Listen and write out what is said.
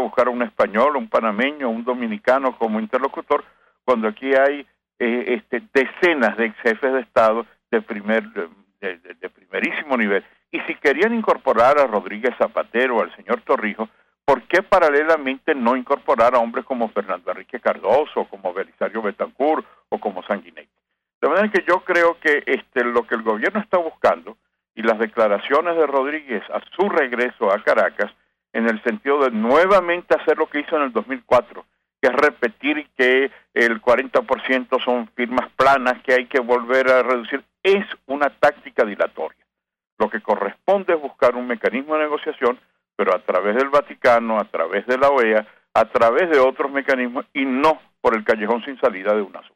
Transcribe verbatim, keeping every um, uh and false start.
buscar a un español, un panameño, un dominicano como interlocutor, cuando aquí hay eh, este, decenas de ex jefes de Estado de, primer, de, de, de primerísimo nivel. Y si querían incorporar a Rodríguez Zapatero o al señor Torrijos, ¿por qué paralelamente no incorporar a hombres como Fernando Enrique Cardoso, como Belisario Betancourt o como Sanguinetti? De manera que yo creo que este, lo que el gobierno está buscando y las declaraciones de Rodríguez a su regreso a Caracas, en el sentido de nuevamente hacer lo que hizo en el dos mil cuatro, que es repetir que el cuarenta por ciento son firmas planas, que hay que volver a reducir, es una táctica dilatoria. Lo que corresponde es buscar un mecanismo de negociación, pero a través del Vaticano, a través de la O E A, a través de otros mecanismos y no por el callejón sin salida de UNASUR.